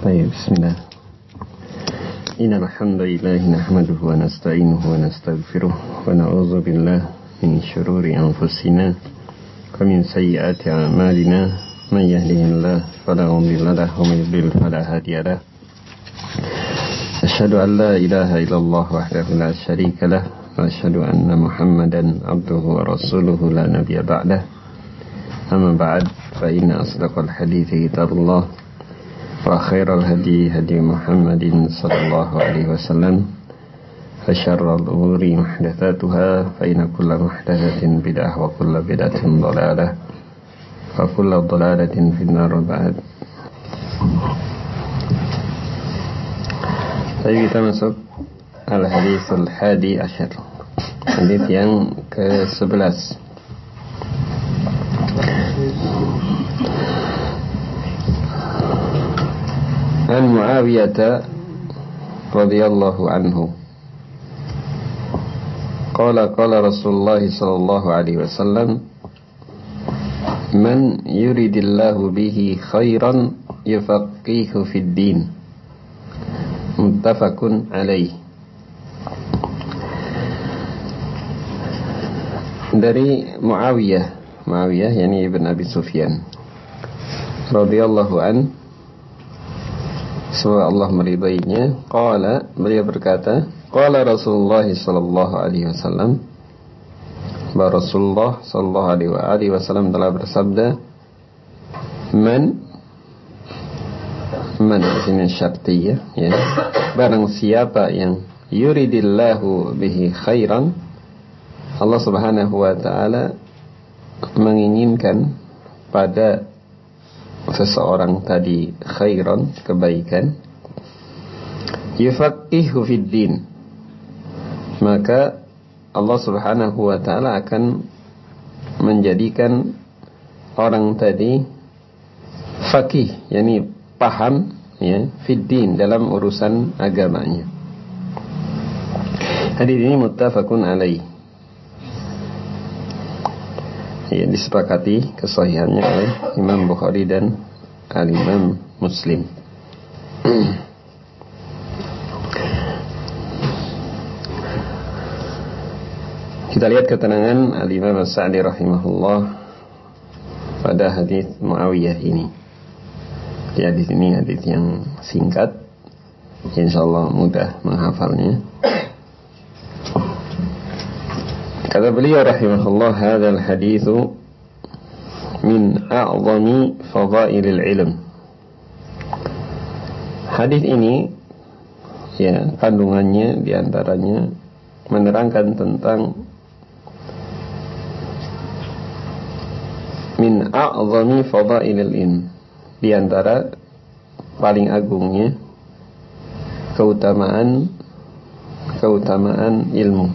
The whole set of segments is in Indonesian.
طيب بسم الله إن الحمد لله نحمده ونستعينه ونستغفره ونعوذ بالله من شرور أنفسنا ومن سيئات أعمالنا من يهده الله فلا مضل له ومن يضلل فلا هادي له أشهد أن لا إله إلا الله وحده لا شريك له وأشهد أن محمدا عبده ورسوله لا نبي بعده أما بعد فإن أصدق الحديث كتاب الله وخير الهدي هدي محمد صلى الله عليه وسلم وشر الأمور محدثاتها فإن كل محدثة بدعة وكل بدعة ضلالة وكل ضلالة في النار بعد. Jadi kita masuk al-hadis al-hadi asyar, hadis yang ke-11. An Muawiyah radhiyallahu anhu qala Rasulullah sallallahu alaihi wasallam man yuridillahu bihi khairan yufaqihu fid din muttafaqun alaih. Dari Muawiyah yani Ibn Abi Sufyan radhiyallahu an, semoga Allah meridainya, qala, beliau berkata, qala Rasulullah sallallahu alaihi wasallam, bahwa Rasulullah sallallahu alaihi wasallam telah bersabda, man di sini syartiyah, ya, barang siapa yang yuridillahu bihi khairan, Allah Subhanahu wa taala menginginkan pada seseorang tadi khairan, kebaikan, yufaqihu fid din, maka Allah Subhanahu wa taala akan menjadikan orang tadi faqih, yakni paham, ya, fid din, dalam urusan agamanya. Hadis ini muttafaqun alaih, ya, disepakati kesahihannya oleh Imam Bukhari dan Al-Imam Muslim. Kita lihat keterangan Al-Imam As-Sa'di rahimahullah pada hadis Muawiyah ini. Ya, hadis ini hadis yang singkat, insyaallah mudah menghafalnya. Kata beliau rahimahullah, hadzal haditsu min a'zami fadailil ilm. Hadis ini, ya, kandungannya diantaranya menerangkan tentang min a'zami fadailil ilm, diantara paling agungnya keutamaan ilmu.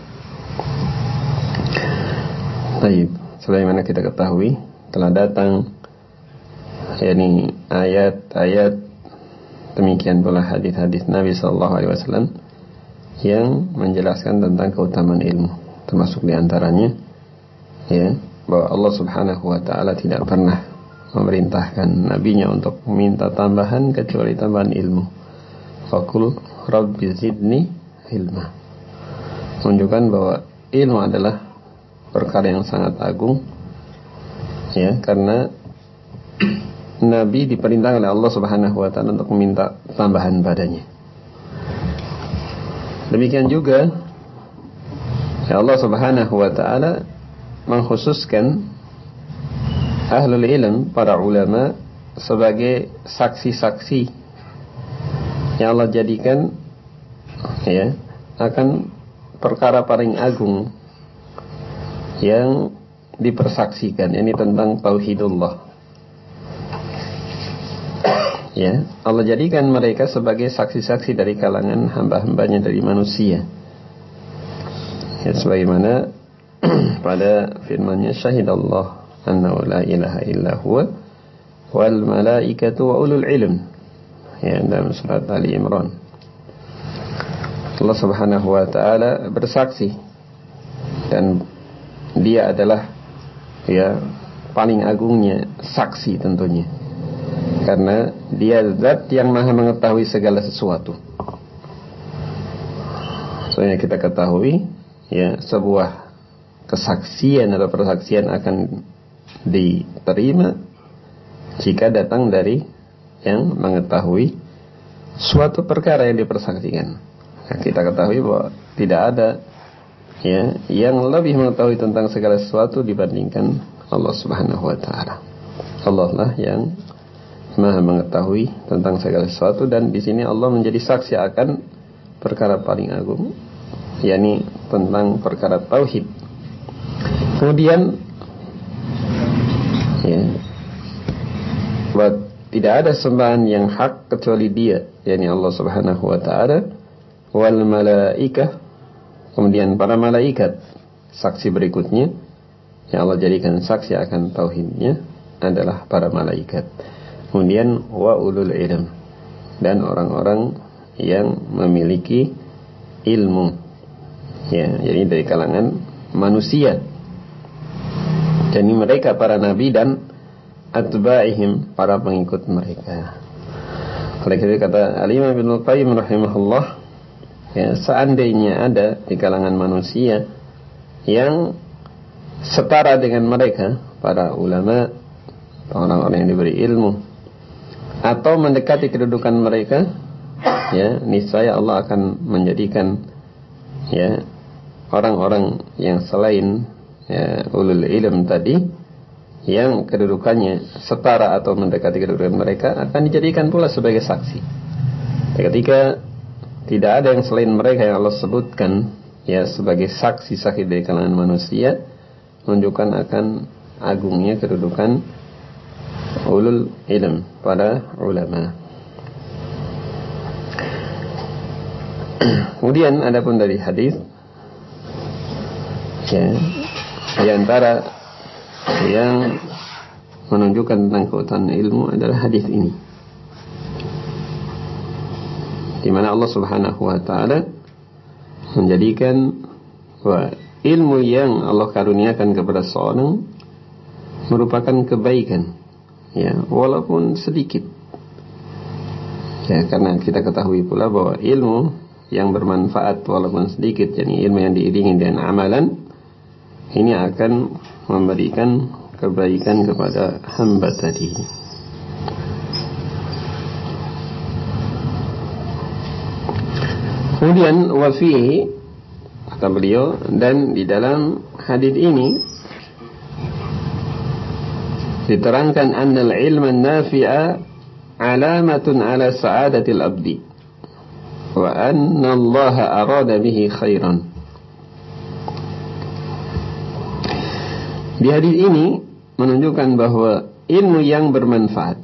Baik, sebagaimana kita ketahui telah datang, yakni ayat-ayat, demikian pula hadis-hadis Nabi sallallahu alaihi wasallam yang menjelaskan tentang keutamaan ilmu, termasuk diantaranya, ya, bahwa Allah Subhanahu wa taala tidak pernah memerintahkan nabinya untuk meminta tambahan kecuali tambahan ilmu. Faqul rabbi zidni ilma, menunjukkan bahwa ilmu adalah perkara yang sangat agung, ya, karena Nabi diperintahkan oleh Allah Subhanahu wa taala untuk meminta tambahan padanya. Demikian juga, ya, Allah Subhanahu wa taala mengkhususkan ahlul ilm, para ulama, sebagai saksi-saksi yang Allah jadikan, ya, akan perkara paling agung yang dipersaksikan, ini tentang tauhidullah. Ya, Allah jadikan mereka sebagai saksi-saksi dari kalangan hamba-hambanya dari manusia. Ya, sebagaimana pada firman-Nya, syahidallah annahu la ilaha illa huwa wal malaikatu wa ulul ilm, ya, dalam surat Ali Imran. Allah Subhanahu wa taala bersaksi, dan Dia adalah, ya, paling agungnya saksi tentunya. karena dia zat yang maha mengetahui segala sesuatu. Soalnya kita ketahui ya, sebuah kesaksian atau persaksian akan diterima jika datang dari yang mengetahui suatu perkara yang dipersaksikan. Nah, kita ketahui bahwa tidak ada ya yang lebih mengetahui tentang segala sesuatu dibandingkan Allah Subhanahu wa taala. Allah lah yang maha mengetahui tentang segala sesuatu, dan di sini Allah menjadi saksi akan perkara paling agung, yakni tentang perkara tauhid. Kemudian ya, bahwa tidak ada sembahan yang hak kecuali Dia, yakni Allah Subhanahu wa taala, wal malaikah, kemudian para malaikat. Saksi berikutnya yang Allah jadikan saksi akan tauhidnya adalah para malaikat. Kemudian wa ulul ilm, dan orang-orang yang memiliki ilmu, ya, jadi dari kalangan manusia. Jadi mereka para nabi dan atba'ihim, para pengikut mereka. Oleh karena kata Al-Imam Ibnul Qayyim rahimahullah, ya, seandainya ada di kalangan manusia yang setara dengan mereka, para ulama, orang-orang yang diberi ilmu, atau mendekati kedudukan mereka, ya, niscaya Allah akan menjadikan ya orang-orang yang selain ya, ulul ilm tadi, yang kedudukannya setara atau mendekati kedudukan mereka, akan dijadikan pula sebagai saksi. Ketika tidak ada yang selain mereka yang Allah sebutkan ya sebagai saksi-saksi dari kalangan manusia, menunjukkan akan agungnya kedudukan ulul ilm, para ulama. Kemudian adapun dari hadis, ya, di antara yang menunjukkan tentang keutamaan ilmu adalah hadis ini, di mana Allah Subhanahu wa taala menjadikan bahwa ilmu yang Allah karuniakan kepada seorang merupakan kebaikan, ya, walaupun sedikit. Ya, karena kita ketahui pula bahwa ilmu yang bermanfaat walaupun sedikit, yakni ilmu yang diiringi dengan amalan, ini akan memberikan kebaikan kepada hamba tadi. Kemudian wafihi, kata beliau, dan di dalam hadis ini diterangkan annal ilma nafi'a alamatun ala sa'adatil abdi wa anna Allah arada bihi khairan. Di hadis ini menunjukkan bahwa ilmu yang bermanfaat,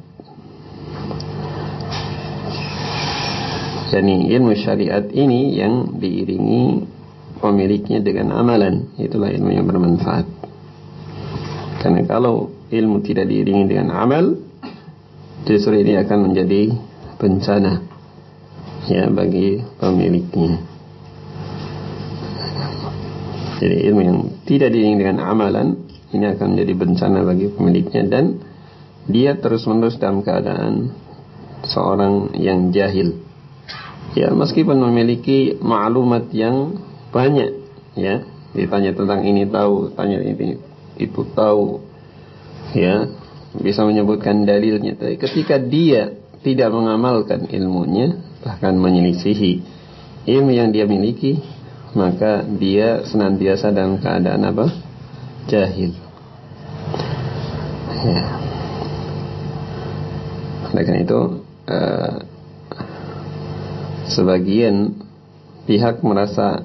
yakni ilmu syariat ini yang diiringi pemiliknya dengan amalan, itulah ilmu yang bermanfaat. Karena kalau ilmu tidak diiringi dengan amal, justru ini akan menjadi bencana ya bagi pemiliknya. Jadi ilmu yang tidak diiringi dengan amalan, ini akan menjadi bencana bagi pemiliknya, dan dia terus-menerus dalam keadaan seorang yang jahil. Ya, meskipun memiliki maklumat yang banyak, ya, ditanya tentang ini tahu, tanya ini itu tahu, ya, bisa menyebutkan dalilnya, tapi ketika dia tidak mengamalkan ilmunya, bahkan menyelisihi ilmu yang dia miliki, maka dia senantiasa dalam keadaan apa? Jahil. Ya. Oleh karena itu sebagian pihak merasa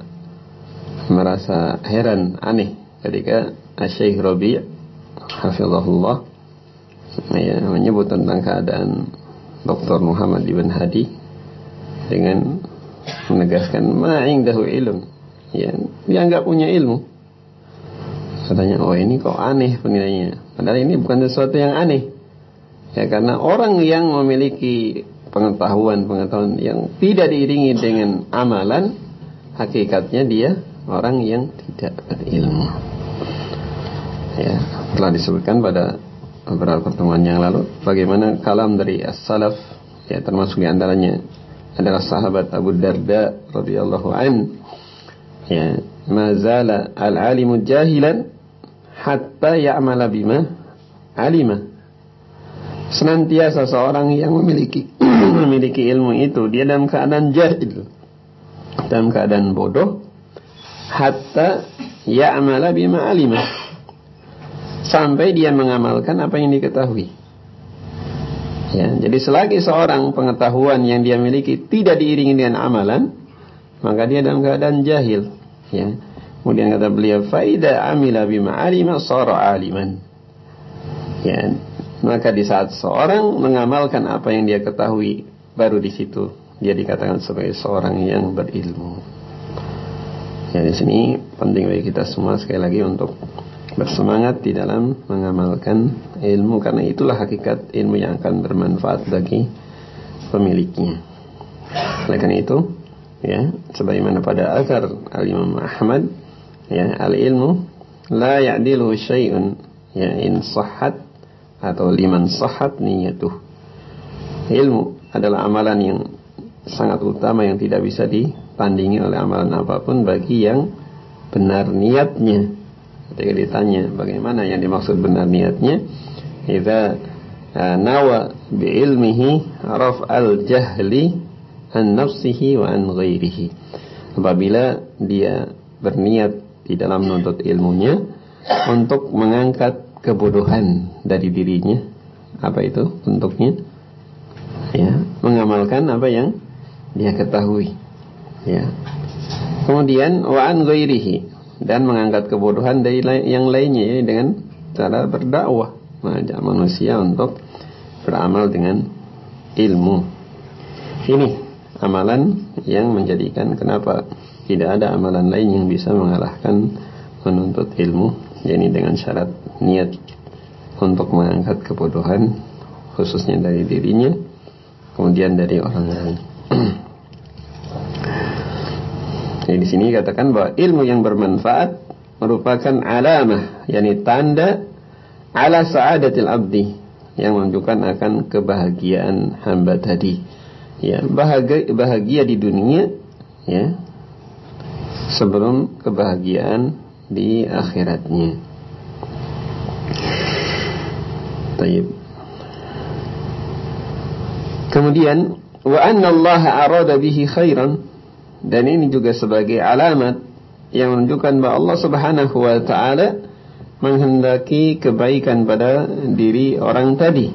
heran, aneh ketika Syekh Rabi' hafizahullah ya, menyebut tentang keadaan Dr. Muhammad Ibn Hadi dengan menegaskan ma'indahu ilm, ya, dia enggak punya ilmu. Katanya, oh ini kok aneh penilaiannya. Padahal ini bukan sesuatu yang aneh, ya, karena orang yang memiliki pengetahuan yang tidak diiringi dengan amalan, hakikatnya dia orang yang tidak berilmu. Ya, telah disebutkan pada beberapa pertemuan yang lalu bagaimana kalam dari as-salaf, ya termasuk di antaranya adalah sahabat Abu Darda radhiyallahu an, ya, mazala al-alimu jahilan hatta ya'mala bima alima. Senantiasa seorang yang memiliki memiliki ilmu itu dia dalam keadaan jahil, dalam keadaan bodoh, hatta ya'mala bima alima, sampai dia mengamalkan apa yang diketahui. Ya, jadi selagi seorang pengetahuan yang dia miliki tidak diiringi dengan amalan, maka dia dalam keadaan jahil. Ya. Kemudian kata beliau, faida amila bima alima sara aliman. Ya, maka di saat seorang mengamalkan apa yang dia ketahui, baru di situ dia dikatakan sebagai seorang yang berilmu. Ya, di sini penting bagi kita semua sekali lagi untuk bersemangat di dalam mengamalkan ilmu, karena itulah hakikat ilmu yang akan bermanfaat bagi pemiliknya. Oleh karena itu, ya, sebagaimana pada akar al-Imam Ahmad, ya, al-ilmu la ya'dilu syai'un, ya, in sahhat atau liman sahhat niyatuh. Ilmu adalah amalan yang sangat utama yang tidak bisa ditandingi oleh amalan apapun bagi yang benar niatnya. Ketika ditanya bagaimana yang dimaksud benar niatnya, idza nawa bi ilmihi raf'al jahli an nafsihi wa an ghairihi. Apabila dia berniat di dalam menuntut ilmunya untuk mengangkat kebodohan dari dirinya, apa itu bentuknya? Ya, mengamalkan apa yang dia ketahui. Ya. Kemudian wa an ghairihi, dan mengangkat kebodohan dari yang lainnya, ya, dengan cara berdakwah, mengajak manusia untuk beramal dengan ilmu. Ini amalan yang menjadikan kenapa tidak ada amalan lain yang bisa mengalahkan menuntut ilmu, yakni dengan syarat niat untuk mengangkat kebodohan khususnya dari dirinya, kemudian dari orang lain. Jadi di sini katakan bahwa ilmu yang bermanfaat merupakan alamah, yakni tanda ala sa'adatil abdi, yang menunjukkan akan kebahagiaan hamba tadi. Ya, bahagia di dunia, ya, sebelum kebahagiaan di akhiratnya. Baik. Kemudian wa anna Allah arada bihi khairan, dan ini juga sebagai alamat yang menunjukkan bahwa Allah Subhanahu wa taala menghendaki kebaikan pada diri orang tadi.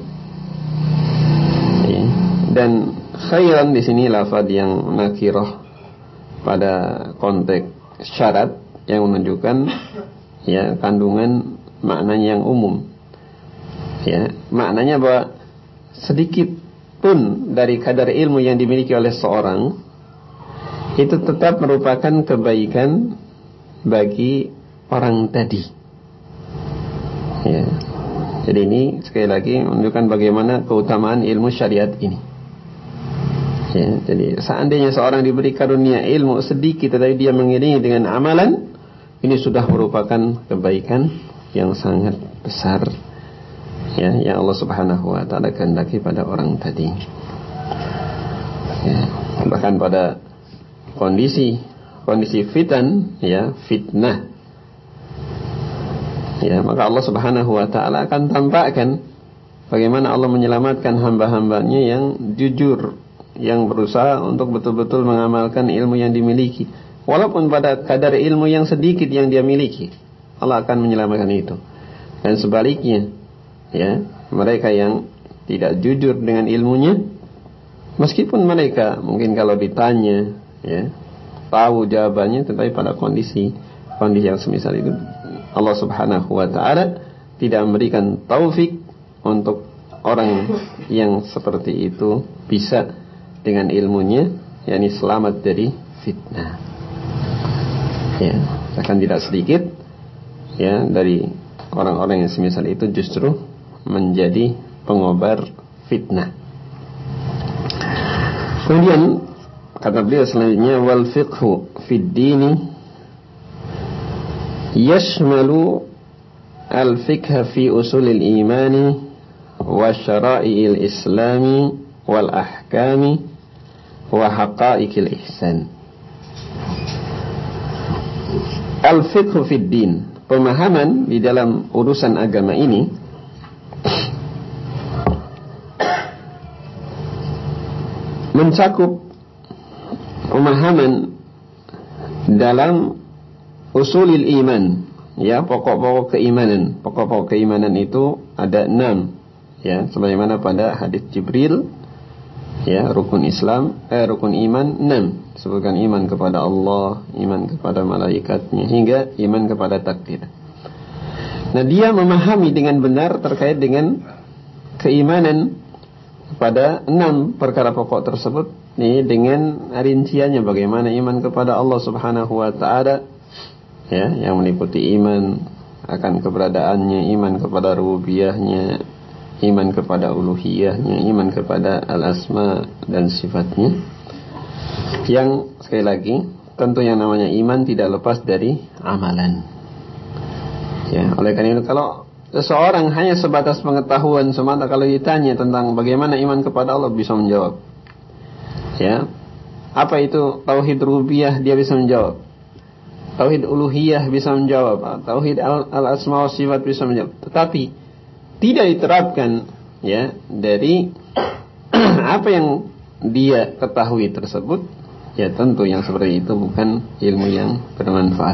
Ya. Dan khairan di sini lafaz yang nakirah pada konteks syarat yang menunjukkan, ya, kandungan maknanya yang umum. Ya, maknanya bahwa sedikit pun dari kadar ilmu yang dimiliki oleh seorang itu tetap merupakan kebaikan bagi orang tadi. Ya. Jadi ini sekali lagi menunjukkan bagaimana keutamaan ilmu syariat ini. Ya, jadi seandainya seorang diberi karunia ilmu sedikit tetapi dia mengiringi dengan amalan, ini sudah merupakan kebaikan yang sangat besar, ya, yang Allah Subhanahu wa taala kehendaki pada orang tadi. Ya, bahkan pada kondisi fitan, ya, fitnah, ya, maka Allah Subhanahu wa taala akan tampakkan bagaimana Allah menyelamatkan hamba-hambanya yang jujur, yang berusaha untuk betul-betul mengamalkan ilmu yang dimiliki, walaupun pada kadar ilmu yang sedikit yang dia miliki, Allah akan menyelamatkan itu. Dan sebaliknya, ya, mereka yang tidak jujur dengan ilmunya, meskipun mereka mungkin kalau ditanya, ya, tahu jawabannya, tetapi pada kondisi yang semisal itu Allah Subhanahu wa taala tidak memberikan taufik untuk orang yang seperti itu bisa dengan ilmunya, yakni selamat dari fitnah. Ya, akan tidak sedikit, ya, dari orang-orang yang semisal itu justru menjadi pengobar fitnah. Kemudian kata beliau selanjutnya, wal fiqhu fid dini yashmalu al-fiqh fi usulil imani wa syara'i'il islami wal ahkami wa haqa'iqil ihsan. Al-fiqh fid din, pemahaman di dalam urusan agama ini mencakup pemahaman dalam usulil iman, ya, pokok-pokok keimanan. Pokok-pokok keimanan itu ada 6, ya, sebagaimana pada hadis Jibril, ya, rukun iman 6. Sebutkan iman kepada Allah, iman kepada malaikatnya, hingga iman kepada takdir. Nah, dia memahami dengan benar terkait dengan keimanan pada 6 perkara pokok tersebut, ini dengan rinciannya bagaimana iman kepada Allah Subhanahu wa taala, ya, yang meliputi iman akan keberadaannya, iman kepada rububiyahnya, iman kepada uluhiyahnya, iman kepada al-asma dan sifatnya. Yang sekali lagi, tentu yang namanya iman tidak lepas dari amalan. Ya, oleh karena itu kalau seseorang hanya sebatas pengetahuan semata, kalau ditanya tentang bagaimana iman kepada Allah, bisa menjawab. Ya, apa itu tauhid rububiyah, dia bisa menjawab. Tauhid uluhiyah bisa menjawab. Tauhid al-asma wa sifat bisa menjawab. Tetapi tidak diterapkan, ya, dari apa yang dia ketahui tersebut, ya tentu yang seperti itu bukan ilmu yang bermanfaat.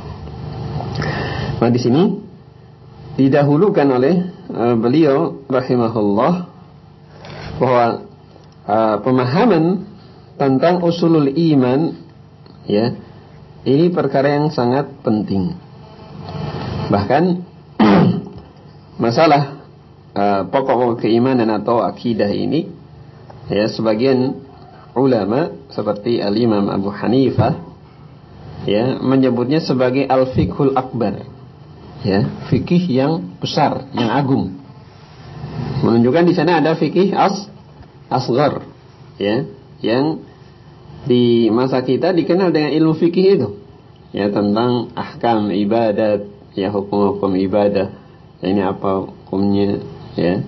Nah, di sini didahulukan oleh beliau rahimahullah bahwa pemahaman tentang usulul iman, ya, ini perkara yang sangat penting. Bahkan masalah pokok-pokok keimanan atau akidah ini, ya, sebagian ulama seperti al-Imam Abu Hanifah, ya, menyebutnya sebagai al-fiqhul akbar, ya, fikih yang besar, yang agung. Menunjukkan di sana ada fikih asghar, ya, yang di masa kita dikenal dengan ilmu fikih itu, ya, tentang ahkam ibadat, ya, hukum-hukum ibadah, ini apa hukumnya, ya,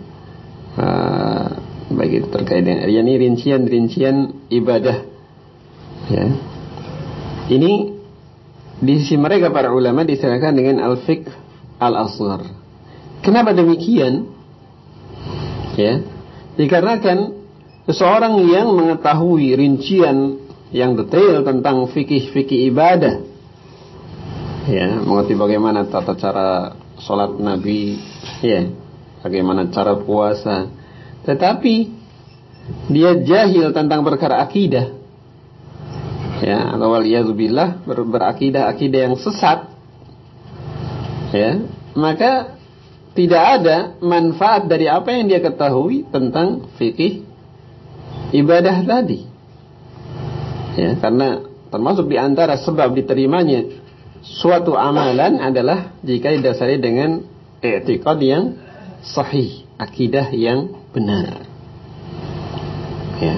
baik itu terkait dengan ini rincian ibadah, ya. Ini di sisi mereka para ulama disebutkan dengan al-fiqh al-asghar. Kenapa demikian? Ya, dikarenakan seseorang yang mengetahui rincian yang detail tentang fikih ibadah, ya, mengerti bagaimana tata cara sholat Nabi, ya, bagaimana cara puasa, tetapi dia jahil tentang perkara akidah, ya, atau waliyadzubillah berakidah yang sesat, ya, maka tidak ada manfaat dari apa yang dia ketahui tentang fikih ibadah tadi, ya, karena termasuk di antara sebab diterimanya suatu amalan adalah jika didasari dengan i'tiqad yang sahih, akidah yang benar, ya.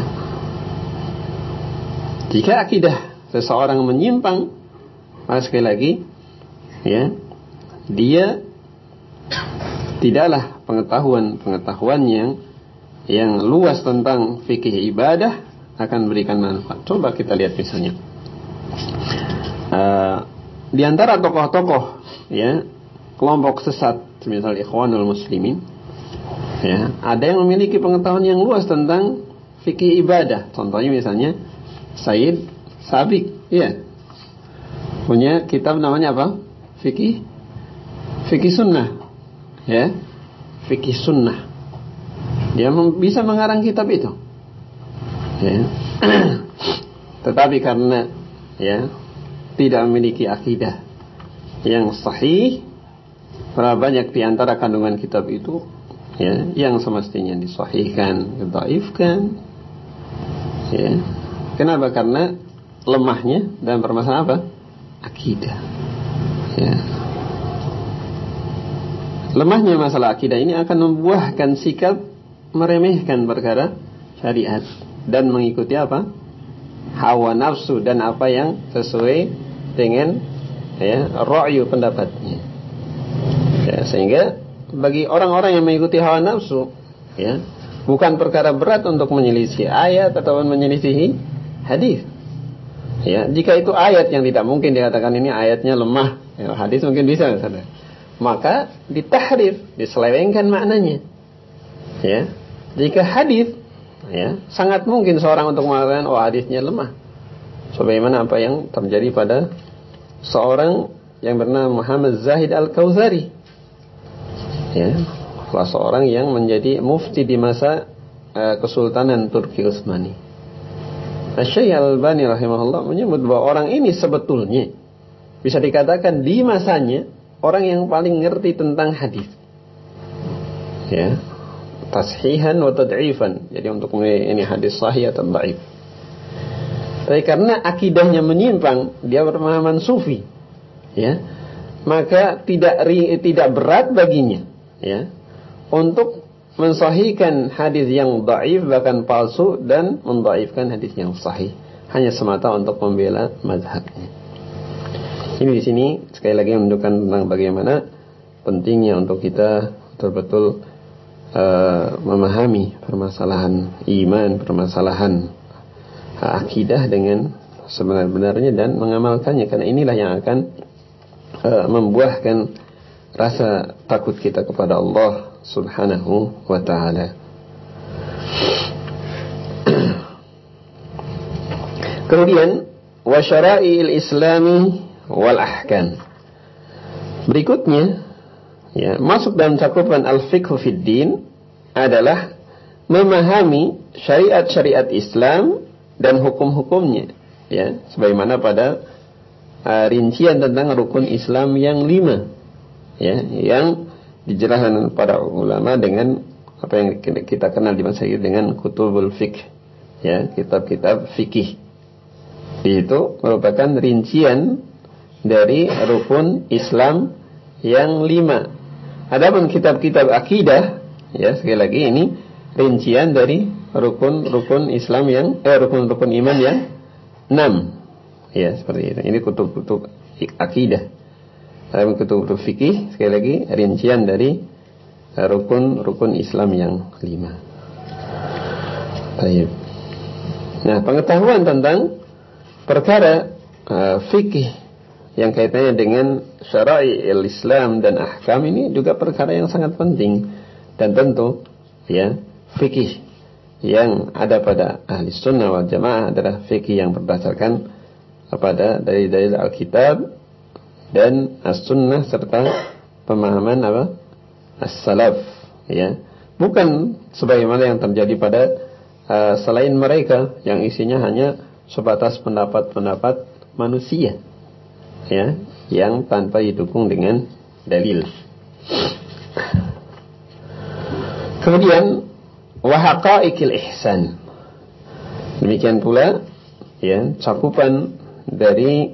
Jika akidah seseorang menyimpang, maka sekali lagi, ya, dia tidaklah pengetahuan yang luas tentang fikih ibadah akan berikan manfaat. Coba kita lihat misalnya di antara tokoh-tokoh, ya, kelompok sesat, misal Ikhwanul Muslimin, ya, ada yang memiliki pengetahuan yang luas tentang fikih ibadah. Contohnya misalnya Sayyid Sabiq, ya, punya kitab namanya apa? Fikih Sunnah, ya, fikih Sunnah. Dia bisa mengarang kitab itu, ya. Tetapi karena, ya, tidak memiliki akidah yang sahih, berapa banyak di antara kandungan kitab itu, ya, yang semestinya disahihkan, didhaifkan, ya. Kenapa? Karena lemahnya dalam permasalahan apa? Akidah, ya. Lemahnya masalah akidah ini akan membuahkan sikap meremehkan perkara syariat dan mengikuti apa? Hawa nafsu dan apa yang sesuai dengan, ya, ra'yu pendapatnya. Ya, sehingga bagi orang-orang yang mengikuti hawa nafsu, ya, bukan perkara berat untuk menyelisih ayat ataupun menyelisihi hadis. Ya, jika itu ayat yang tidak mungkin dikatakan ini ayatnya lemah, ya, hadis mungkin bisa, misalnya, maka ditahrif, diselewengkan maknanya. Ya, jika hadis, ya, sangat mungkin seorang untuk mengatakan oh hadisnya lemah. Sebagaimana apa yang terjadi pada seorang yang bernama Muhammad Zahid Al-Kautsari. Ya, salah seorang yang menjadi mufti di masa Kesultanan Turki Utsmani. Syekh Al-Albani rahimahullah menyebut bahwa orang ini sebetulnya bisa dikatakan di masanya orang yang paling ngerti tentang hadis. Ya, tashihan wa tad'ifan. Jadi untuk ini hadis sahih atau dhaif. Tapi karena akidahnya menyimpang, dia berpemahaman sufi, ya, maka tidak berat baginya, ya, untuk mensahihkan hadis yang dhaif bahkan palsu dan mendhaifkan hadis yang sahih hanya semata untuk membela mazhabnya. Ini di sini sekali lagi menunjukkan tentang bagaimana pentingnya untuk kita betul-betul memahami permasalahan iman, permasalahan akidah dengan sebenar-benarnya dan mengamalkannya, karena inilah yang akan membuahkan rasa takut kita kepada Allah Subhanahu wa ta'ala. Kemudian wa syara'il islami wal ahkam. Berikutnya, ya, masuk dalam cakupan al-fiqh fid din adalah memahami syariat-syariat Islam dan hukum-hukumnya, ya, sebagaimana pada rincian tentang rukun Islam yang 5, ya, yang dijelaskan para ulama dengan apa yang kita kenal di masa ini dengan kutubul fiqh, ya, kitab-kitab fikih. Itu merupakan rincian dari rukun Islam yang 5. Adapun kitab-kitab akidah, ya, sekali lagi ini rincian dari rukun Islam yang rukun iman yang 6. Ya, seperti itu. Ini kutub-kutub akidah. Dalam kutub fikih sekali lagi rincian dari rukun Islam yang 5. Baik. Nah, pengetahuan tentang perkara fikih yang kaitannya dengan syara'i Islam dan ahkam ini juga perkara yang sangat penting, dan tentu, ya, fikih yang ada pada ahli sunnah wal jamaah adalah fikih yang berdasarkan kepada dalil-dalil Alkitab dan as-sunnah serta pemahaman apa? As-salaf, ya. Bukan sebagaimana yang terjadi pada selain mereka yang isinya hanya sebatas pendapat-pendapat manusia, ya, yang tanpa didukung dengan dalil. Kemudian wa haqa'iqil ihsan. Demikian pula, ya, cakupan dari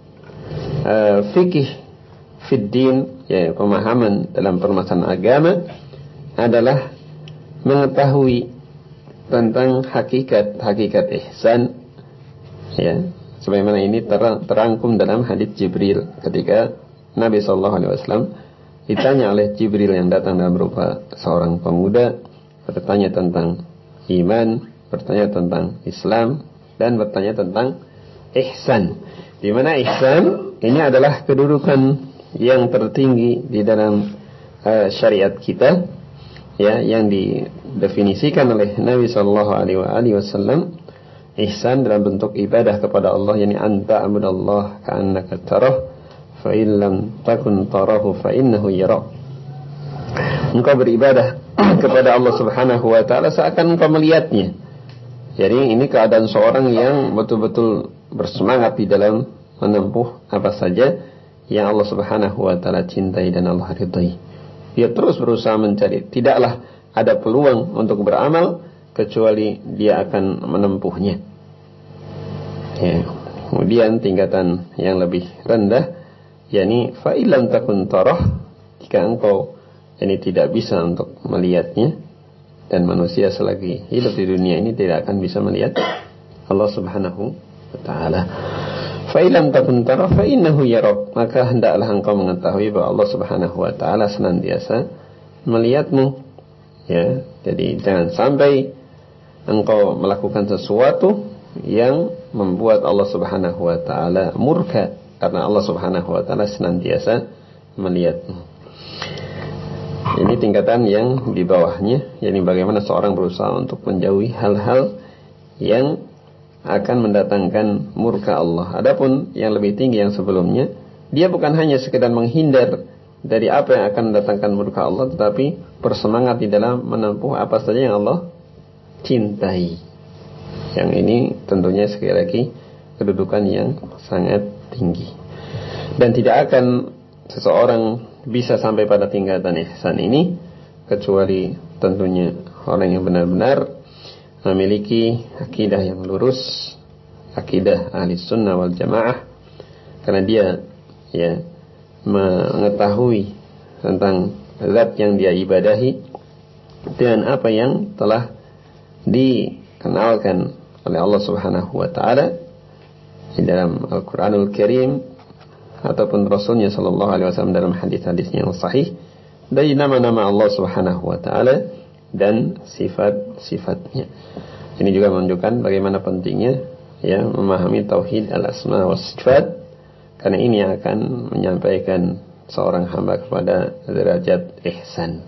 fikih fid din, ya, pemahaman dalam permasalahan agama adalah mengetahui tentang hakikat ihsan, ya, sebagaimana ini terangkum dalam hadis Jibril ketika Nabi SAW ditanya oleh Jibril yang datang dalam berupa seorang pemuda, bertanya tentang iman, bertanya tentang Islam, dan bertanya tentang ihsan. Di mana ihsan ini adalah kedudukan yang tertinggi di dalam syariat kita, ya, yang didefinisikan oleh Nabi sallallahu alaihi wasallam. Ihsan dalam bentuk ibadah kepada Allah, yakni anta abudallah ka'annaka tarah fa in lam takun tarahu fa innahu yarak. Engkau beribadah kepada Allah Subhanahu wa taala seakan engkau melihatnya. Jadi ini keadaan seorang yang betul-betul bersemangat di dalam menempuh apa saja yang Allah Subhanahu wa taala cintai dan Allah ridai. Dia terus berusaha mencari, tidaklah ada peluang untuk beramal kecuali dia akan menempuhnya. Ya. Kemudian tingkatan yang lebih rendah, yakni fa illam takun tarah, jika engkau ini tidak bisa untuk melihatnya, dan manusia selagi hidup di dunia ini tidak akan bisa melihat Allah Subhanahu wa taala. Fa illam takun tara fa innahu yarak, maka hendaklah engkau mengetahui bahwa Allah Subhanahu wa taala senantiasa melihatmu. Ya, jadi jangan sampai engkau melakukan sesuatu yang membuat Allah Subhanahu wa taala murka, karena Allah Subhanahu wa taala senantiasa melihatmu. Ini tingkatan yang di bawahnya, yakni bagaimana seorang berusaha untuk menjauhi hal-hal yang akan mendatangkan murka Allah. Adapun yang lebih tinggi yang sebelumnya, dia bukan hanya sekedar menghindar dari apa yang akan mendatangkan murka Allah, tetapi bersemangat di dalam menempuh apa saja yang Allah cintai. Yang ini tentunya sekali lagi kedudukan yang sangat tinggi. Dan tidak akan seseorang bisa sampai pada tingkatan ihsan ini kecuali tentunya orang yang benar-benar memiliki akidah yang lurus, akidah ahli sunnah wal jamaah, karena dia mengetahui tentang zat yang dia ibadahi dan apa yang telah dikenalkan oleh Allah Subhanahu wa taala di dalam Al-Qur'anul Karim ataupun Rasulnya sallallahu alaihi wasallam dalam hadis-hadisnya yang sahih dari nama-nama Allah Subhanahu wa taala dan sifat-sifatnya. Ini juga menunjukkan bagaimana pentingnya memahami tauhid al-asma wa sifat, karena ini yang akan menyampaikan seorang hamba kepada derajat ihsan.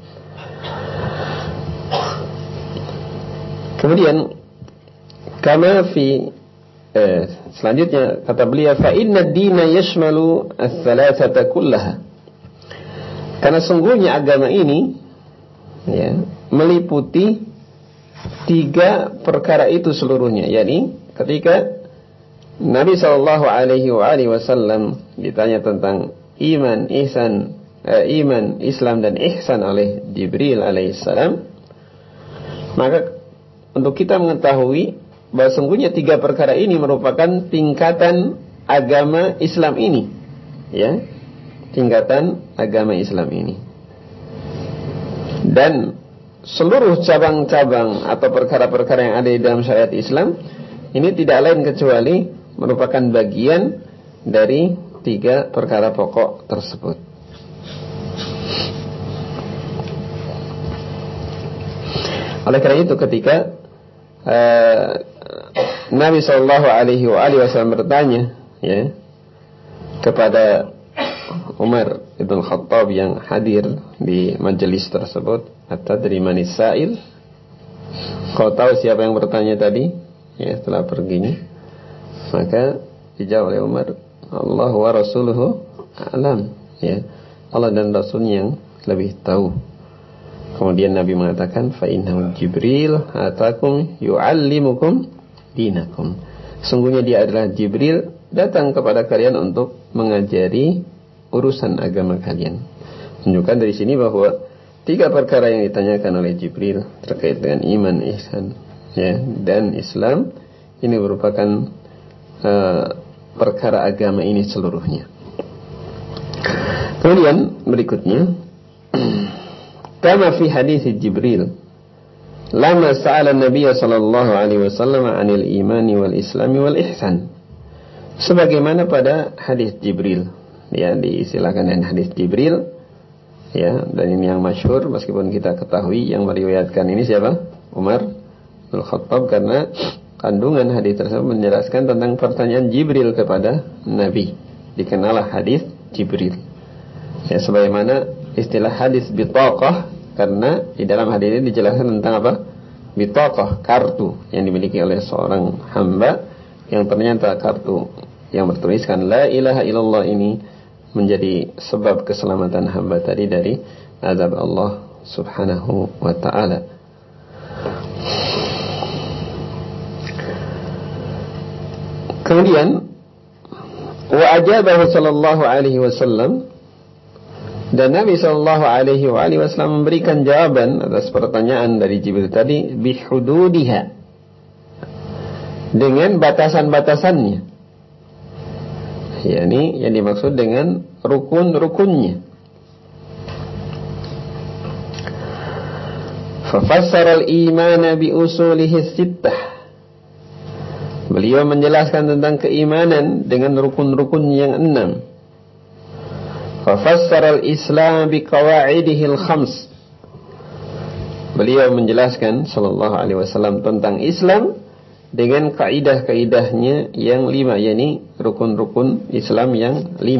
Kemudian kama fi selanjutnya kata beliau, fa inna ad-dina yashmalu ats-tsalatsata kullaha, karena sungguhnya agama ini meliputi 3 perkara itu seluruhnya. Yani ketika Nabi sallallahu alaihi wasallam ditanya tentang iman, Islam dan ihsan oleh Jibril alaihissalam, maka untuk kita mengetahui bahwa sungguhnya 3 perkara ini merupakan tingkatan agama Islam ini, tingkatan agama Islam ini. Dan seluruh cabang-cabang atau perkara-perkara yang ada di dalam syariat Islam ini tidak lain kecuali merupakan bagian dari 3 perkara pokok tersebut. Oleh karena itu ketika Nabi sallallahu alaihi wasallam bertanya kepada Umar ibn Khattab yang hadir di majelis tersebut, "Atadri manis sa'il?" Kau tahu siapa yang bertanya tadi? Setelah perginya, maka dijawab oleh Umar, "Allah wa rasuluhu a'lam." Allah dan Rasulnya yang lebih tahu. Kemudian Nabi mengatakan, "Fa innahu Jibril atakum yu'allimukum dinakum." Sungguhnya dia adalah Jibril, datang kepada kalian untuk mengajari urusan agama kalian. Menunjukkan dari sini bahwa 3 perkara yang ditanyakan oleh Jibril terkait dengan iman, ihsan, dan Islam ini merupakan perkara agama ini seluruhnya. Kemudian berikutnya, kama fi hadis Jibril, lama sa'ala Nabi sallallahu alaihi wasallam 'anil imani wal islami wal ihsan. Sebagaimana pada hadis Jibril, diistilahkan dengan hadis Jibril, dan ini yang masyhur, meskipun kita ketahui yang meriwayatkan ini siapa? Umar bin Khattab, karena kandungan hadis tersebut menjelaskan tentang pertanyaan Jibril kepada Nabi. Dikenallah hadis Jibril. Sebagaimana istilah hadis bitaqah, karena di dalam hadis ini dijelaskan tentang apa? Bitaqah, kartu yang dimiliki oleh seorang hamba, yang ternyata kartu yang bertuliskan la ilaha illallah ini menjadi sebab keselamatan hamba tadi dari azab Allah subhanahu wa ta'ala. Kemudian wa ajabahu sallallahu alaihi wasallam, dan Nabi sallallahu alaihi wasallam memberikan jawaban atas pertanyaan dari Jibril tadi bihududiha, dengan batasan-batasannya. Ini yang dimaksud dengan rukun-rukunnya. Fafassara al-iman bi usulihi sittah, Beliau menjelaskan tentang keimanan dengan rukun-rukun yang 6. Fafassara al-Islam biqawa'idihi al-khams. Beliau menjelaskan sallallahu alaihi wasallam tentang Islam dengan kaidah-kaidahnya yang 5, yakni rukun-rukun Islam yang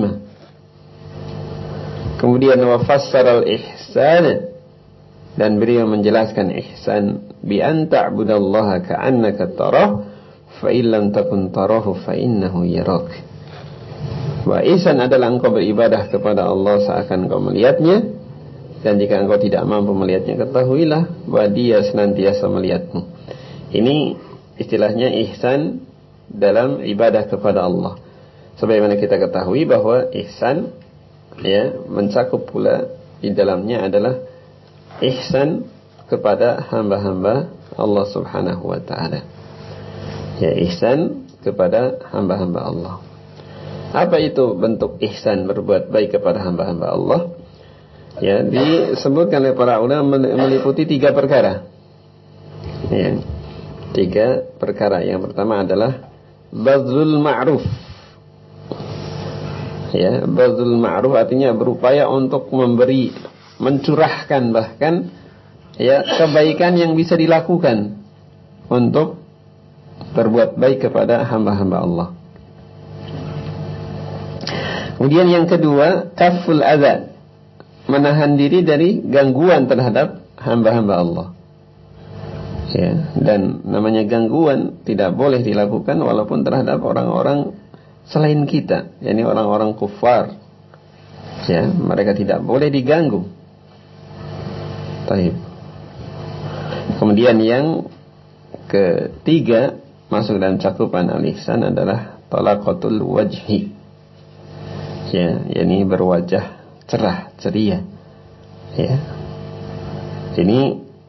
5. Kemudian wafassara al-ihsan, dan beliau menjelaskan ihsan bi an ta'budallaha ka'annaka tarah fa in lam takun tarahu fa innahu yarak. Wa ihsan adalah engkau beribadah kepada Allah seakan engkau melihatnya, dan jika engkau tidak mampu melihatnya, ketahuilah bahwa Dia senantiasa melihatmu. Ini istilahnya ihsan dalam ibadah kepada Allah. Sebagaimana kita ketahui bahwa ihsan mencakup pula di dalamnya adalah ihsan kepada hamba-hamba Allah Subhanahu wa taala. Ihsan kepada hamba-hamba Allah. Apa itu bentuk ihsan, berbuat baik kepada hamba-hamba Allah? Disebutkan oleh para ulama meliputi 3 perkara. 3 perkara. Yang pertama adalah bazlul ma'ruf. Bazlul ma'ruf artinya berupaya untuk memberi, mencurahkan bahkan kebaikan yang bisa dilakukan untuk berbuat baik kepada hamba-hamba Allah. Kemudian yang kedua, kaful adza, menahan diri dari gangguan terhadap hamba-hamba Allah. Dan namanya gangguan tidak boleh dilakukan walaupun terhadap orang-orang selain kita, yakni orang-orang kufar. Mereka tidak boleh diganggu. Baik. Kemudian yang ketiga masuk dalam cakupan al-ihsan adalah talaqatul wajhi. Yakni berwajah cerah, ceria. Ini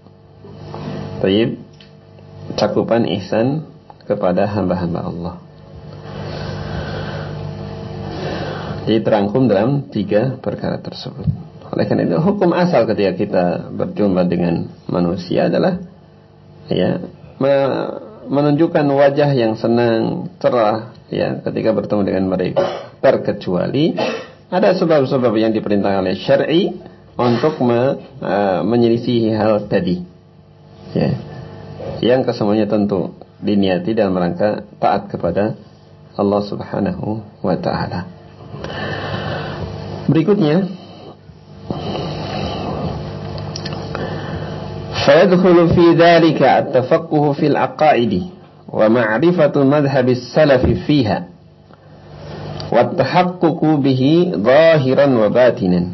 baik cakupan ihsan kepada hamba-hamba Allah. Diterangkum dalam 3 perkara tersebut. Oleh karena itu hukum asal ketika kita berjumpa dengan manusia adalah menunjukkan wajah yang senang, cerah ketika bertemu dengan mereka, terkecuali ada sebab-sebab yang diperintahkan oleh syar'i untuk menyelisihi hal tadi, yang kesemuanya tentu diniati dalam rangka taat kepada Allah Subhanahu wa ta'ala. Berikutnya, fayadkhulu fi dhalika at-tafaqquh fil aqaidi wa ma'rifatu madhhab as-salaf fiha wa at-tahaqquq bihi zahiran wa batinan.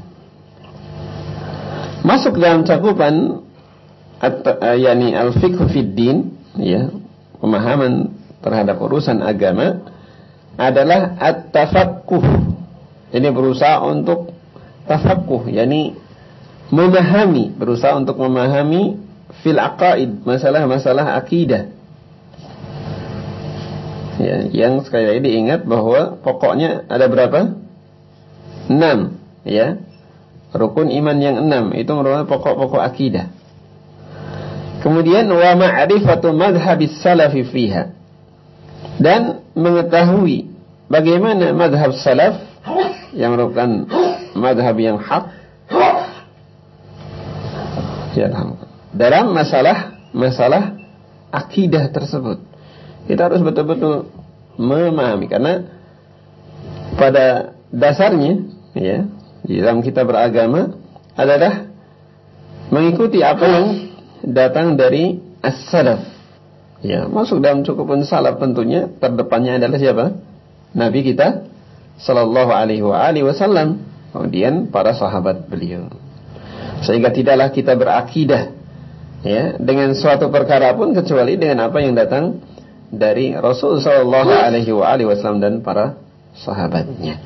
Masuk dalam cakupan yakni al-fiqh fid din, pemahaman terhadap urusan agama adalah at-tafaqquh. Ini berusaha untuk tafaqquh, yakni memahami, berusaha untuk memahami fil aqaid, masalah-masalah akidah. Yang sekali lagi diingat bahwa pokoknya ada berapa? 6, rukun iman yang 6 itu merupakan pokok-pokok akidah. Kemudian wa ma'rifatu madhhabis salafi fiha, dan mengetahui bagaimana madhab salaf yang merupakan madhab yang hak dalam masalah akidah tersebut. Kita harus betul-betul memahami, karena pada dasarnya di dalam kita beragama adalah mengikuti apa yang datang dari as-salaf. Masuk dalam cukupan salaf tentunya terdepannya adalah siapa? Nabi kita sallallahu alaihi wasallam, kemudian para sahabat beliau. Sehingga tidaklah kita berakidah dengan suatu perkara pun kecuali dengan apa yang datang dari Rasul sallallahu alaihi wasallam dan para sahabatnya.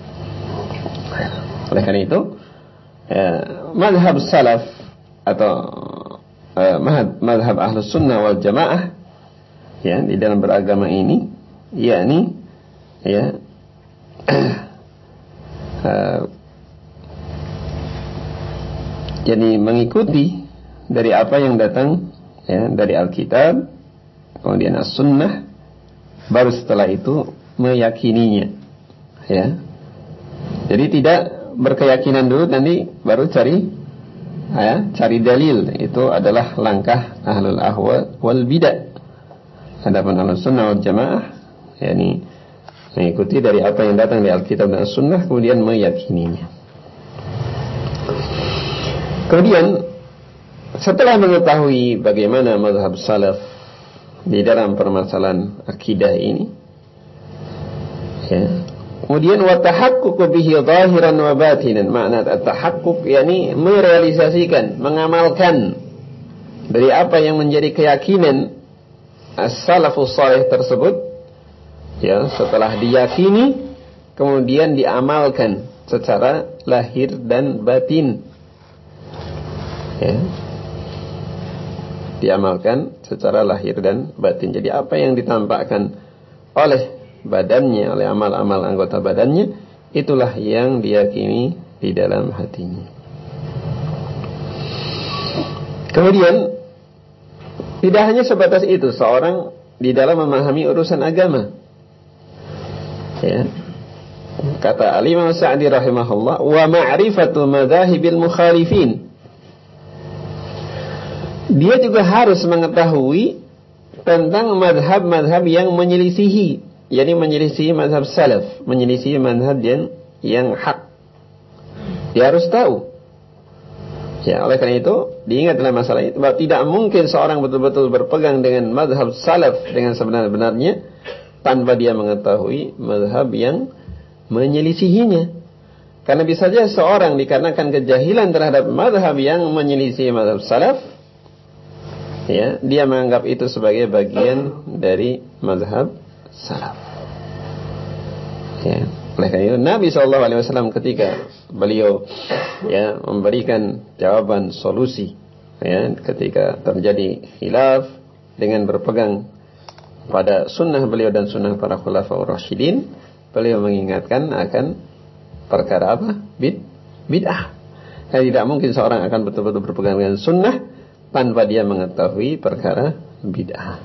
Oleh karena itu, mazhab salaf atau mazhab ahlus sunnah wal jamaah di dalam beragama ini, yakni jadi mengikuti dari apa yang datang dari Alkitab, kemudian as-sunnah, baru setelah itu meyakininya. Ya. Jadi tidak berkeyakinan dulu, nanti baru cari dalil. Itu adalah langkah ahlul ahwa wal bidah. Adapun ahlus sunnah wal jamaah, yakni mengikuti dari apa yang datang dari Alkitab dan Sunnah, kemudian meyakininya. Kemudian setelah mengetahui bagaimana mazhab salaf di dalam permasalahan akidah ini, ya, kemudian wa tahaqquq bihi zahiran wa batinan. Makna at-tahaqquq yakni merealisasikan, mengamalkan dari apa yang menjadi keyakinan as-salafus salih tersebut, ya, setelah diyakini kemudian diamalkan secara lahir dan batin. Ya. Diamalkan secara lahir dan batin. Jadi apa yang ditampakkan oleh badannya, oleh amal-amal anggota badannya, itulah yang diyakini di dalam hatinya. Kemudian tidak hanya sebatas itu seorang di dalam memahami urusan agama. Ya. Kata Al-Imam Sa'di rahimahullah, wa ma'rifatu madzahibil mukhalifin. Dia juga harus mengetahui tentang madhab-madhab yang menyelisihi, yakni menyelisihi madhab salaf, menyelisihi madhab yang hak. Dia harus tahu. Ya, oleh karena itu diingat dalam masalah itu bahwa tidak mungkin seorang betul-betul berpegang dengan madhab salaf dengan sebenar-benarnya tanpa dia mengetahui madhab yang menyelisihinya. Karena bisa saja seorang dikarenakan kejahilan terhadap madhab yang menyelisihi madhab salaf, ya, dia menganggap itu sebagai bagian dari mazhab salaf. Ya, oleh karena itu Nabi SAW ketika beliau, ya, memberikan jawaban solusi, ya, ketika terjadi khilaf dengan berpegang pada sunnah beliau dan sunnah para khulafaur rasyidin, beliau mengingatkan akan perkara apa? Bid'ah. Karena tidak mungkin seorang akan betul-betul berpegang dengan sunnah tanpa dia mengetahui perkara bid'ah.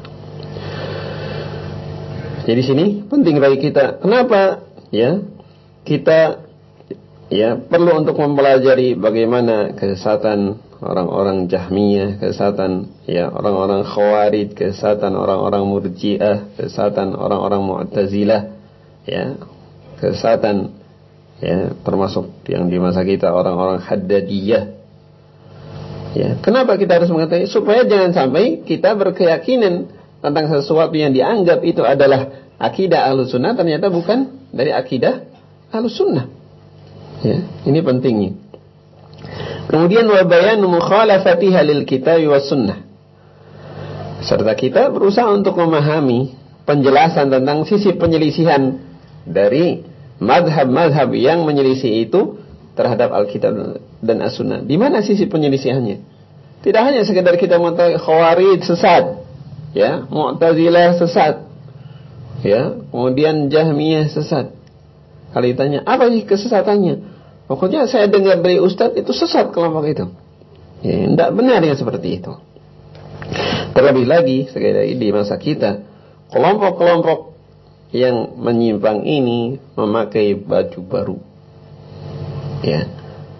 Jadi sini penting bagi kita. Kenapa? Ya, kita, ya, perlu untuk mempelajari bagaimana kesesatan orang-orang Jahmiyah, kesesatan, ya, orang-orang Khawarij, kesesatan orang-orang Murji'ah, kesesatan orang-orang Mu'tazilah, ya, kesesatan, ya, termasuk yang di masa kita orang-orang Haddadiyah. Ya, kenapa kita harus mengetahui? Supaya jangan sampai kita berkeyakinan tentang sesuatu yang dianggap itu adalah akidah Ahlussunnah, ternyata bukan dari akidah Ahlussunnah. Ya, ini pentingnya. Kemudian wa bayanu mukhalafatiha lil kitab was sunnah. Serta kita berusaha untuk memahami penjelasan tentang sisi penyelisihan dari mazhab-mazhab yang menyelisih itu terhadap Alkitab dan As-Sunnah. Di mana sisi penyelisihannya? Tidak hanya sekedar kita mengatakan Khawarij sesat, ya, Mu'tazilah sesat, ya, kemudian Jahmiyah sesat. Kalau ditanya, apa sih kesesatannya? Pokoknya saya dengar dari Ustadz itu sesat kelompok itu. Ya, tidak benar yang seperti itu. Terlebih lagi, sekali lagi di masa kita, kelompok-kelompok yang menyimpang ini memakai baju baru. Ya,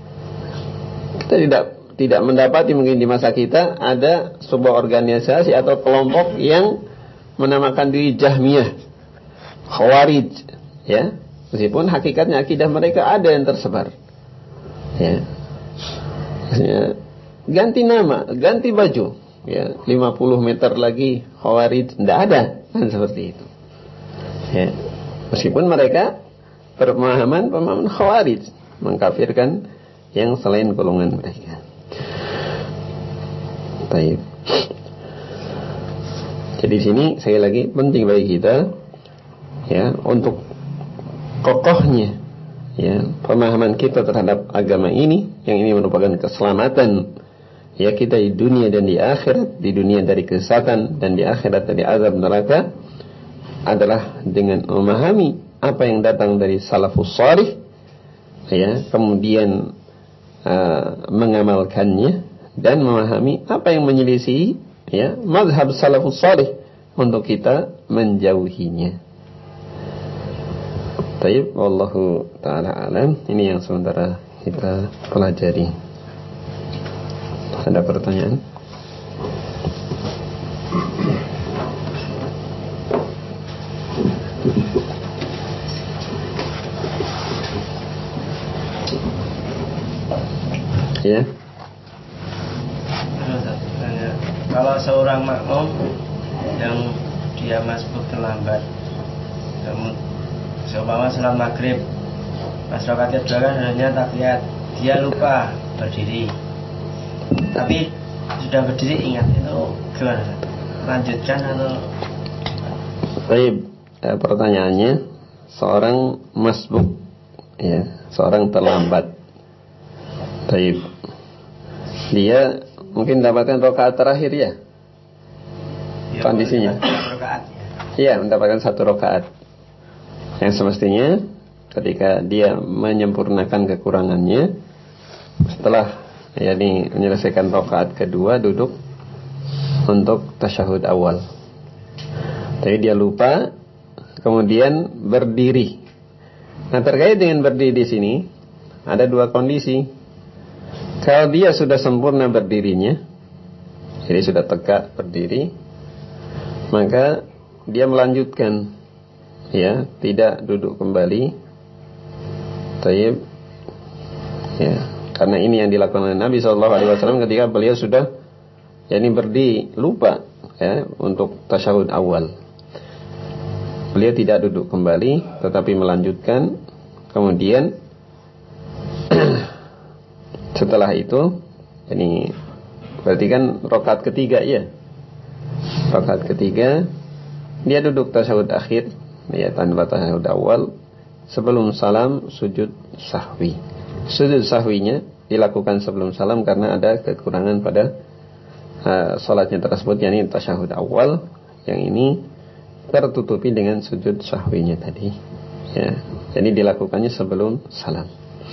kita tidak mendapati mungkin di masa kita ada sebuah organisasi atau kelompok yang menamakan diri Jahmiyah, Khawarij, ya, meskipun hakikatnya akidah mereka ada yang tersebar. Ya, maksudnya ganti nama, ganti baju, ya, 50 meter lagi Khawarij, tidak ada kan seperti itu. Ya, meskipun mereka pemahaman Khawarij, mengkafirkan yang selain golongan mereka. Baik. Jadi sini sekali lagi penting bagi kita, ya, untuk kokohnya, ya, pemahaman kita terhadap agama ini, yang ini merupakan keselamatan, ya, kita di dunia dan di akhirat, di dunia dari kesesatan dan di akhirat dari azab neraka, adalah dengan memahami apa yang datang dari salafus salih, ya, kemudian mengamalkannya dan memahami apa yang menyelisih, ya, mazhab salafus salih untuk kita menjauhinya. Baik, wallahu ta'ala alam. Ini yang sementara kita pelajari. Ada pertanyaan? Ya. Kalau seorang makmum yang dia masbuk terlambat, seumpama salat maghrib, pas rakaat kedua kan hanya tahiyat, dia lupa berdiri, tapi sudah berdiri ingat, itu gimana? Lanjutkan atau? Baik, pertanyaannya, seorang masbuk, ya, seorang terlambat. Baik, dia mungkin dapatkan rakaat terakhir ya, kondisinya. Iya, mendapatkan satu rakaat. Yang semestinya ketika dia menyempurnakan kekurangannya, setelah yakni menyelesaikan rakaat kedua, duduk untuk tasyahud awal. Tapi dia lupa, kemudian berdiri. Nah, terkait dengan berdiri di sini ada dua kondisi. Kalau dia sudah sempurna berdirinya, jadi sudah tegak berdiri, maka dia melanjutkan, ya, tidak duduk kembali. Tayyib, ya, karena ini yang dilakukan oleh Nabi SAW ketika beliau sudah, yakni berdiri lupa, ya, untuk tasyahud awal. Beliau tidak duduk kembali, tetapi melanjutkan. Kemudian setelah itu, ini berarti kan rakaat ketiga, ya. Rakaat ketiga dia duduk tasyahud akhir, ya, tanpa tasyahud awal. Sebelum salam sujud sahwi. Sujud sahwinya dilakukan sebelum salam karena ada kekurangan pada salatnya tersebut, yakni tasyahud awal. Yang ini tertutupi dengan sujud sahwinya tadi, ya. Jadi dilakukannya sebelum salam.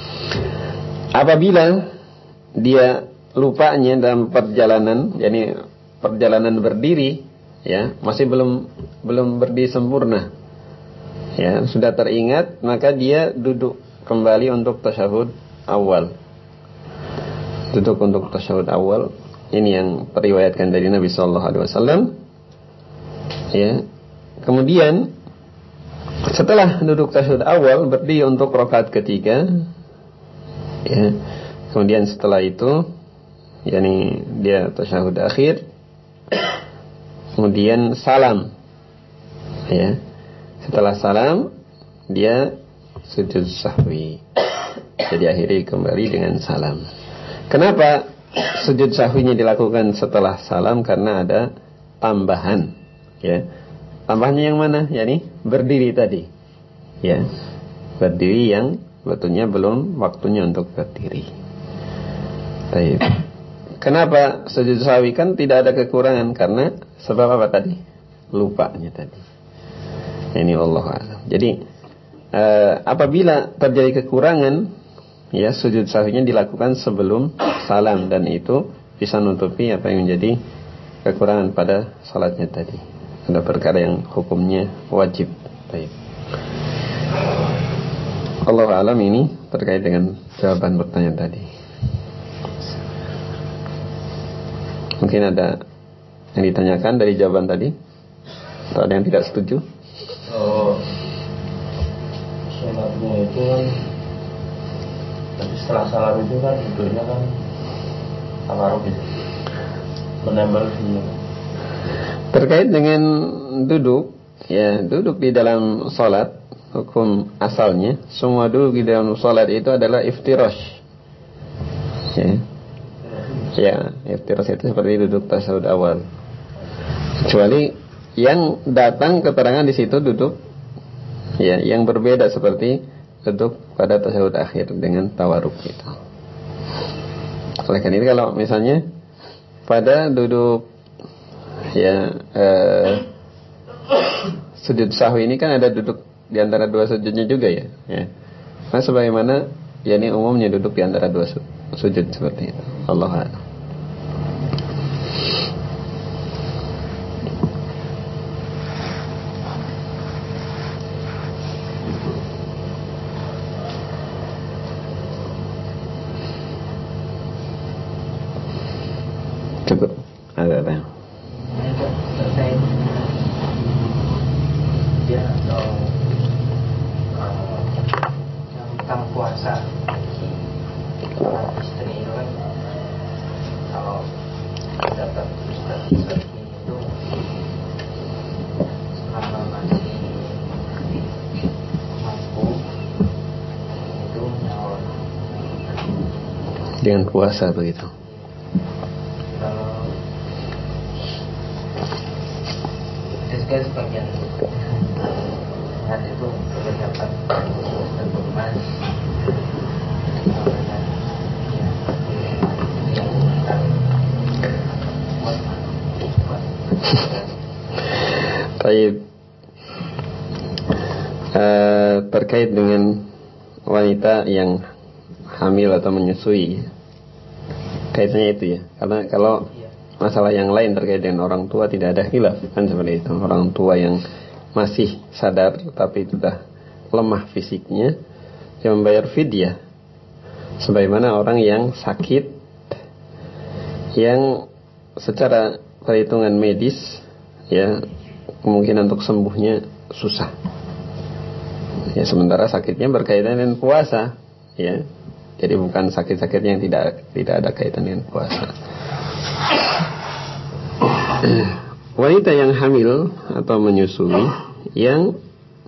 Apabila dia lupanya dalam perjalanan, yakni perjalanan berdiri, ya, masih belum berdiri sempurna, ya, sudah teringat, maka dia duduk kembali untuk tasyahud awal. Duduk untuk tasyahud awal. Ini yang periwayatkan dari Nabi sallallahu alaihi wasallam. Ya. Kemudian setelah duduk tasyahud awal, berdiri untuk rakaat ketiga. Ya. Kemudian setelah itu, yakni dia tasyahud akhir. Kemudian salam. Ya. Setelah salam, dia sujud sahwi. Jadi akhiri kembali dengan salam. Kenapa sujud sahwinya dilakukan setelah salam? Karena ada tambahan, ya. Tambahannya yang mana? Yani berdiri tadi, ya. Berdiri yang betulnya belum waktunya untuk berdiri. Baik. Kenapa sujud sahwi? Kan tidak ada kekurangan, karena sebab apa tadi? Lupanya tadi. Ini Allah a'lam. Jadi apabila terjadi kekurangan, ya, sujud sahwinya dilakukan sebelum salam, dan itu bisa nutupi apa yang menjadi kekurangan pada salatnya tadi. Ada perkara yang hukumnya wajib. Baik. Allah a'lam. Ini terkait dengan jawaban pertanyaan tadi. Mungkin ada yang ditanyakan dari jawaban tadi, atau ada yang tidak setuju? Sholatnya itu kan, tapi setelah salam itu kan duduknya kan tawarruk gitu, menempel dia. Terkait dengan duduk, ya, duduk di dalam sholat, hukum asalnya semua duduk di dalam sholat itu adalah iftirash, ya. Ya, iftirash itu seperti duduk tasyahud awal, kecuali yang datang keterangan di situ duduk, ya, yang berbeda seperti duduk pada tasyahud akhir dengan tawarruk itu. Oleh karena itu kalau misalnya pada duduk, ya, sujud sahwi ini kan ada duduk di antara dua sujudnya juga, ya. Nah, sebagaimana, ya, ini umumnya duduk di antara dua sujud seperti itu. Allah a'lam. atau yang tentang puasa orang istri itu kan, kalau dapat Ustaz seperti itu selama masih mampu itu nyawa dengan puasa begitu. kalau itu kan sebagian saat itu berpendapat Ustaz Burman Baik, terkait dengan wanita yang hamil atau menyusui, kaitannya itu ya. Karena kalau masalah yang lain terkait dengan orang tua tidak ada khilaf kan seperti itu. Orang tua yang masih sadar tapi sudah lemah fisiknya, yang membayar fidyah. Sebagaimana orang yang sakit, yang secara perhitungan medis ya kemungkinan untuk sembuhnya susah. Ya sementara sakitnya berkaitan dengan puasa, ya. Jadi bukan sakit-sakit yang tidak ada kaitan dengan puasa. Wanita yang hamil atau menyusui yang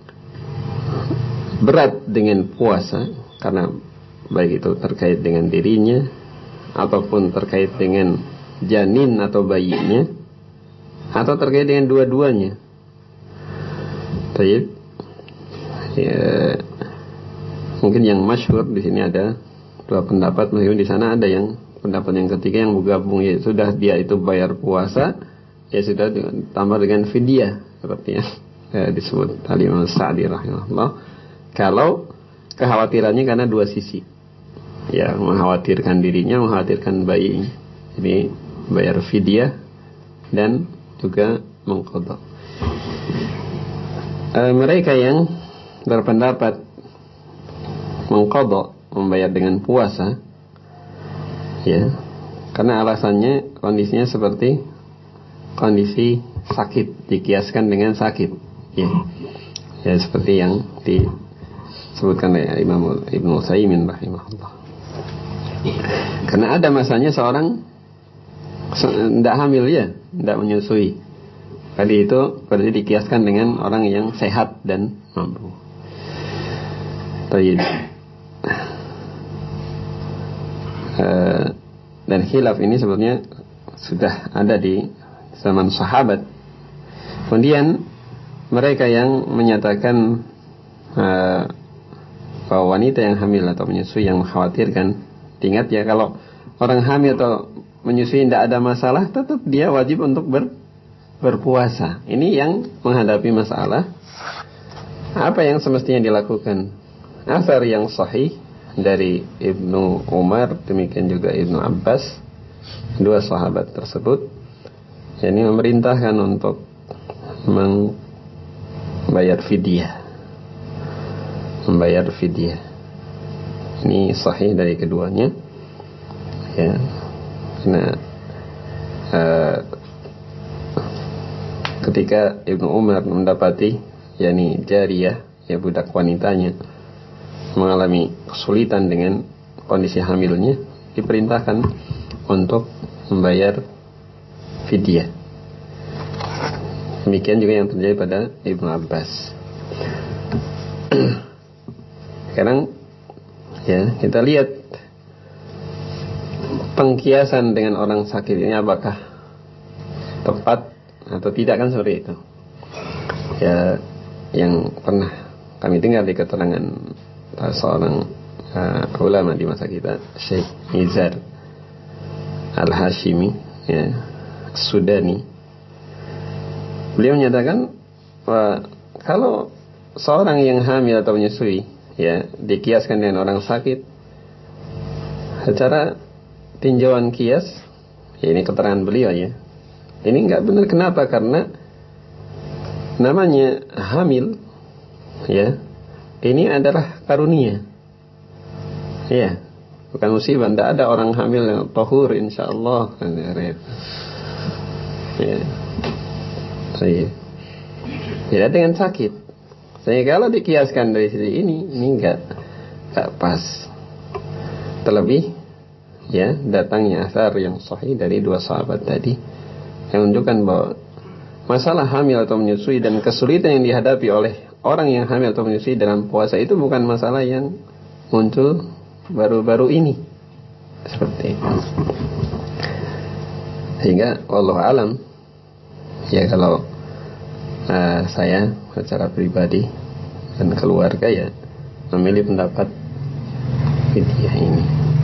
berat dengan puasa karena baik itu terkait dengan dirinya ataupun terkait dengan janin atau bayinya atau terkait dengan dua-duanya. Baik. Ya, mungkin yang masyhur di sini ada dua pendapat, meskipun di sana ada yang pendapat yang ketiga yang bergabung, ya sudah dia itu bayar puasa, ya sudah ditambah dengan fidyah seperti yang disebut Al-Imam Sa'di rahimahullah. Kalau kekhawatirannya karena dua sisi, ya mengkhawatirkan dirinya, mengkhawatirkan bayinya, jadi bayar fidyah dan juga mengqadha. Mereka yang berpendapat mengqadha, membayar dengan puasa, ya, karena alasannya kondisinya seperti kondisi sakit, dikiaskan dengan sakit, ya, ya seperti yang disebutkan oleh Imam Ibnu Utsaimin rahimahullah. Karena ada masanya seorang tidak hamil, ya, tidak menyusui. Tadi itu berarti dikiaskan dengan orang yang sehat dan mampu. Baik. Dan khilaf ini sebetulnya sudah ada di zaman sahabat. Kemudian mereka yang menyatakan bahwa wanita yang hamil atau menyusui yang mengkhawatirkan, ingat ya, kalau orang hamil atau menyusui tidak ada masalah, tetap dia wajib untuk berpuasa. Ini yang menghadapi masalah, apa yang semestinya dilakukan? Asar yang sahih dari Ibnu Umar, demikian juga Ibnu Abbas, dua sahabat tersebut, ini memerintahkan untuk membayar fidyah. Ini sahih dari keduanya, ya. Karena ketika Ibnu Umar mendapati yakni jariyah, ya budak wanitanya, mengalami kesulitan dengan kondisi hamilnya, diperintahkan untuk membayar fidyah. Demikian juga yang terjadi pada Ibnu Abbas. Sekarang ya kita lihat pengkiasan dengan orang sakit ini apakah tepat atau tidak, kan seperti itu. Ya, yang pernah kami dengar di keterangan seorang ulama di masa kita, Syekh Nizar Al-Hashimi, ya, Sudani. Beliau menyatakan kalau seorang yang hamil atau menyusui, ya, dikiaskan dengan orang sakit, secara tinjauan kias, ya, ini keterangan beliau, ya, ini enggak benar. Kenapa? Karena namanya hamil, ya, ini adalah karunia, ya, bukan musibah. Tidak ada orang hamil yang tahur insyaallah, ya. Beda dengan sakit. Sehingga kalau dikiaskan dari sisi ini enggak pas. Terlebih ya datangnya asar yang sahih dari dua sahabat tadi yang menunjukkan bahwa masalah hamil atau menyusui dan kesulitan yang dihadapi oleh orang yang hamil atau menyusui dalam puasa itu bukan masalah yang muncul baru-baru ini. Seperti itu. Sehingga wallahu alam ya kalau saya secara pribadi dan keluarga ya memilih pendapat fidyah ini.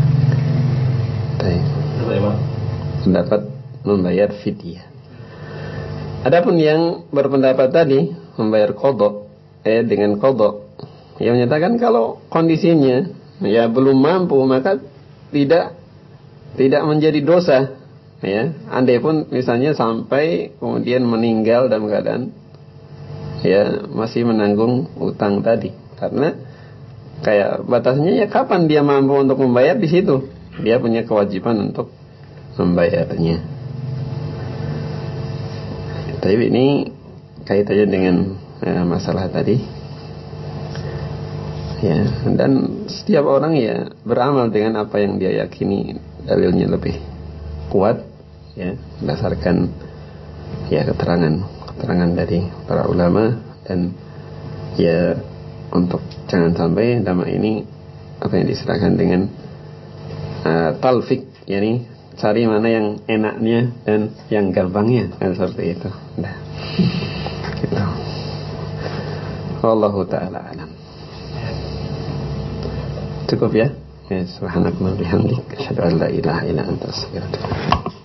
Pendapat membayar fidyah. Adapun yang berpendapat tadi membayar qadha dengan qadha, yang menyatakan kalau kondisinya ya belum mampu maka tidak menjadi dosa ya, andai pun misalnya sampai kemudian meninggal dalam keadaan ya masih menanggung utang tadi, karena kayak batasnya ya kapan dia mampu untuk membayar, di situ dia punya kewajiban untuk membayarnya. Tapi ini kaitannya dengan masalah tadi ya, dan setiap orang ya beramal dengan apa yang dia yakini dalilnya lebih kuat ya, berdasarkan ya keterangan dari para ulama. Dan ya untuk jangan sampai dalam ini apa yang diserahkan dengan talfik, yakni cari mana yang enaknya dan yang gampangnya, kan seperti itu. Nah, gitu. Wallahu ta'ala alam. Cukup ya. Subhanakallahumma bihamdik, asyhadu an la ilaha illa anta, astaghfiruka wa atubu ilaik.